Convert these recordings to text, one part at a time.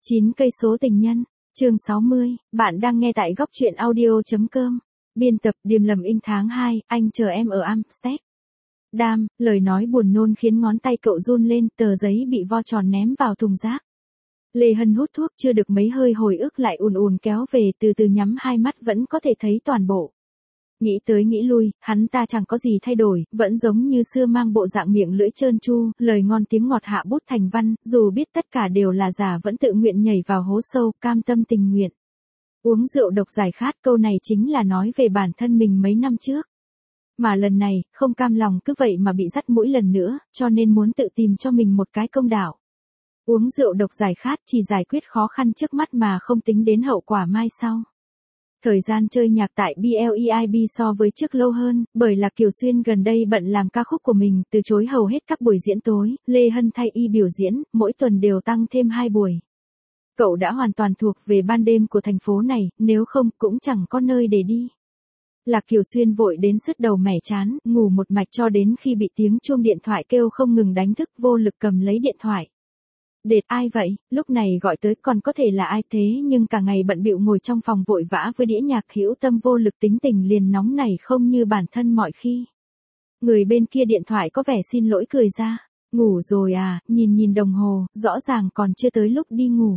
9 cây số tình nhân, chương 60, bạn đang nghe tại góc truyện audio.com. Biên tập Điềm Lầm In tháng 2, anh chờ em ở Amsterdam, lời nói buồn nôn khiến ngón tay cậu run lên, tờ giấy bị vo tròn ném vào thùng rác. Lê Hân hút thuốc chưa được mấy hơi hồi ức lại ùn ùn kéo về, từ từ nhắm hai mắt vẫn có thể thấy toàn bộ. Nghĩ tới nghĩ lui, hắn ta chẳng có gì thay đổi, vẫn giống như xưa mang bộ dạng miệng lưỡi trơn tru, lời ngon tiếng ngọt hạ bút thành văn, dù biết tất cả đều là giả vẫn tự nguyện nhảy vào hố sâu, cam tâm tình nguyện. Uống rượu độc giải khát, câu này chính là nói về bản thân mình mấy năm trước. Mà lần này, không cam lòng cứ vậy mà bị dắt mũi lần nữa, cho nên muốn tự tìm cho mình một cái công đạo. Uống rượu độc giải khát chỉ giải quyết khó khăn trước mắt mà không tính đến hậu quả mai sau. Thời gian chơi nhạc tại BLEIB so với trước lâu hơn, bởi là Kiều Xuyên gần đây bận làm ca khúc của mình, từ chối hầu hết các buổi diễn tối, Lê Hân thay y biểu diễn, mỗi tuần đều tăng thêm 2 buổi. Cậu đã hoàn toàn thuộc về ban đêm của thành phố này, nếu không cũng chẳng có nơi để đi. Lạc Kiều Xuyên vội đến sứt đầu mẻ chán, ngủ một mạch cho đến khi bị tiếng chuông điện thoại kêu không ngừng đánh thức, vô lực cầm lấy điện thoại. Đệt, ai vậy, lúc này gọi tới còn có thể là ai thế, nhưng cả ngày bận bịu ngồi trong phòng vội vã với đĩa nhạc, hữu tâm vô lực, tính tình liền nóng nảy không như bản thân mọi khi. Người bên kia điện thoại có vẻ xin lỗi cười ra, ngủ rồi à, nhìn đồng hồ, rõ ràng còn chưa tới lúc đi ngủ.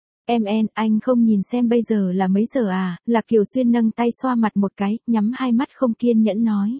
Anh không nhìn xem bây giờ là mấy giờ à, Lạc Kiều Xuyên nâng tay xoa mặt một cái, nhắm hai mắt không kiên nhẫn nói.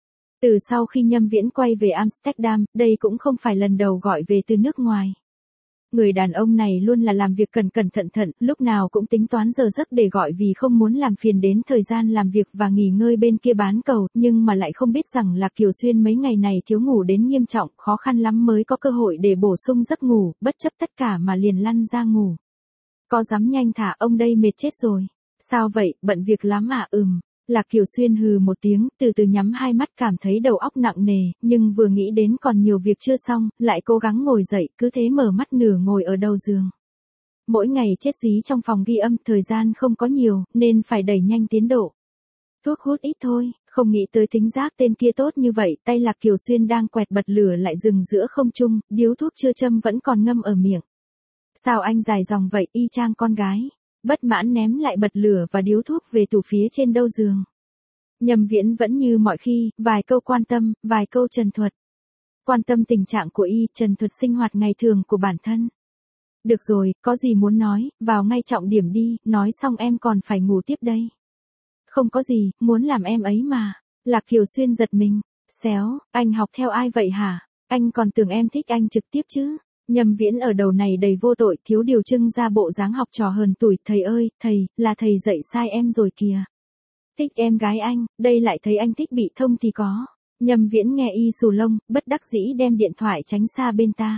Từ sau khi Nhâm Viễn quay về Amsterdam, đây cũng không phải lần đầu gọi về từ nước ngoài. Người đàn ông này luôn là làm việc cẩn thận, lúc nào cũng tính toán giờ giấc để gọi vì không muốn làm phiền đến thời gian làm việc và nghỉ ngơi bên kia bán cầu, nhưng mà lại không biết rằng là Kiều Xuyên mấy ngày này thiếu ngủ đến nghiêm trọng, khó khăn lắm mới có cơ hội để bổ sung giấc ngủ, bất chấp tất cả mà liền lăn ra ngủ. Có dám nhanh thả ông đây, mệt chết rồi. Sao vậy, bận việc lắm à? Lạc Kiều Xuyên hừ một tiếng, từ từ nhắm hai mắt, cảm thấy đầu óc nặng nề, nhưng vừa nghĩ đến còn nhiều việc chưa xong, lại cố gắng ngồi dậy, cứ thế mở mắt nửa ngồi ở đầu giường. Mỗi ngày chết dí trong phòng ghi âm, thời gian không có nhiều, nên phải đẩy nhanh tiến độ. Thuốc hút ít thôi, không nghĩ tới tính giác tên kia tốt như vậy, tay Lạc Kiều Xuyên đang quẹt bật lửa lại dừng giữa không trung, điếu thuốc chưa châm vẫn còn ngâm ở miệng. Sao anh dài dòng vậy, y chang con gái. Bất mãn ném lại bật lửa và điếu thuốc về tủ phía trên đầu giường. Nhâm Viễn vẫn như mọi khi, vài câu quan tâm, vài câu trần thuật. Quan tâm tình trạng của y, trần thuật sinh hoạt ngày thường của bản thân. Được rồi, có gì muốn nói, vào ngay trọng điểm đi, nói xong em còn phải ngủ tiếp đây. Không có gì, muốn làm em ấy mà. Lạc Kiều Xuyên giật mình. Xéo, anh học theo ai vậy hả? Anh còn tưởng em thích anh trực tiếp chứ. Nhâm Viễn ở đầu này đầy vô tội, thiếu điều trưng ra bộ dáng học trò hờn tủi. Thầy ơi, thầy, là thầy dạy sai em rồi kìa. Thích em gái anh, đây lại thấy anh thích bị thông thì có. Nhâm Viễn nghe y xù lông, bất đắc dĩ đem điện thoại tránh xa bên ta.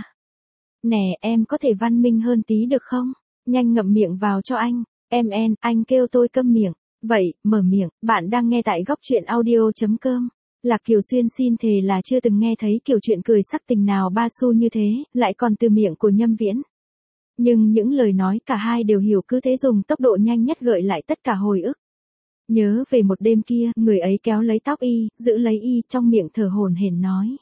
Nè, em có thể văn minh hơn tí được không? Nhanh ngậm miệng vào cho anh. Anh kêu tôi câm miệng. Vậy, mở miệng, bạn đang nghe tại góc truyện audio.com. Lạc Kiều Xuyên xin thề là chưa từng nghe thấy kiểu chuyện cười sắc tình nào ba xu như thế, lại còn từ miệng của Nhâm Viễn. Nhưng những lời nói cả hai đều hiểu, cứ thế dùng tốc độ nhanh nhất gợi lại tất cả hồi ức. Nhớ về một đêm kia, người ấy kéo lấy tóc y, giữ lấy y, trong miệng thở hổn hển nói.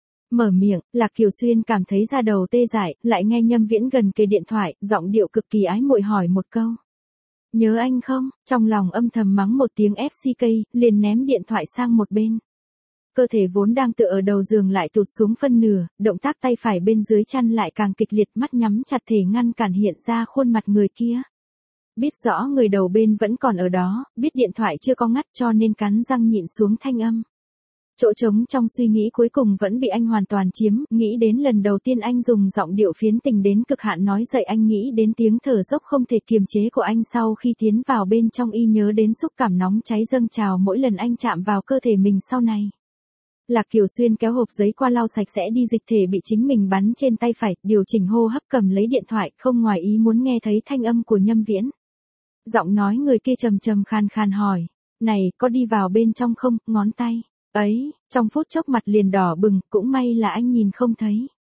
Mở miệng, Lạc Kiều Xuyên cảm thấy da đầu tê dại, lại nghe Nhâm Viễn gần kề điện thoại, giọng điệu cực kỳ ái muội hỏi một câu. Nhớ anh không? Trong lòng âm thầm mắng một tiếng FCK, liền ném điện thoại sang một bên. Cơ thể vốn đang tựa ở đầu giường lại tụt xuống phân nửa, động tác tay phải bên dưới chăn lại càng kịch liệt, mắt nhắm chặt thể ngăn cản hiện ra khuôn mặt người kia. Biết rõ người đầu bên vẫn còn ở đó, biết điện thoại chưa có ngắt cho nên cắn răng nhịn xuống thanh âm. Chỗ trống trong suy nghĩ cuối cùng vẫn bị anh hoàn toàn chiếm, nghĩ đến lần đầu tiên anh dùng giọng điệu phiến tình đến cực hạn nói dậy, anh nghĩ đến tiếng thở dốc không thể kiềm chế của anh sau khi tiến vào bên trong y, nhớ đến xúc cảm nóng cháy dâng trào mỗi lần anh chạm vào cơ thể mình sau này. Lạc Kiều Xuyên kéo hộp giấy qua lau sạch sẽ đi dịch thể bị chính mình bắn trên tay phải, điều chỉnh hô hấp, cầm lấy điện thoại, không ngoài ý muốn nghe thấy thanh âm của Nhâm Viễn. Giọng nói người kia trầm trầm khàn khàn hỏi, này, có đi vào bên trong không? Ngón tay ấy, trong phút chốc mặt liền đỏ bừng, cũng may là anh nhìn không thấy.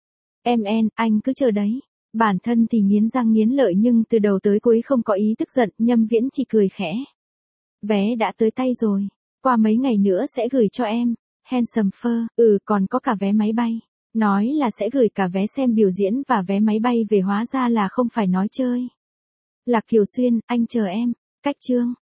Anh cứ chờ đấy. Bản thân thì nghiến răng nghiến lợi nhưng từ đầu tới cuối không có ý tức giận, Nhâm Viễn chỉ cười khẽ. Vé đã tới tay rồi, qua mấy ngày nữa sẽ gửi cho em. Handsome Fur, còn có cả vé máy bay. Nói là sẽ gửi cả vé xem biểu diễn và vé máy bay về hóa ra là không phải nói chơi. Lạc Kiều Xuyên, anh chờ em. Cách chương.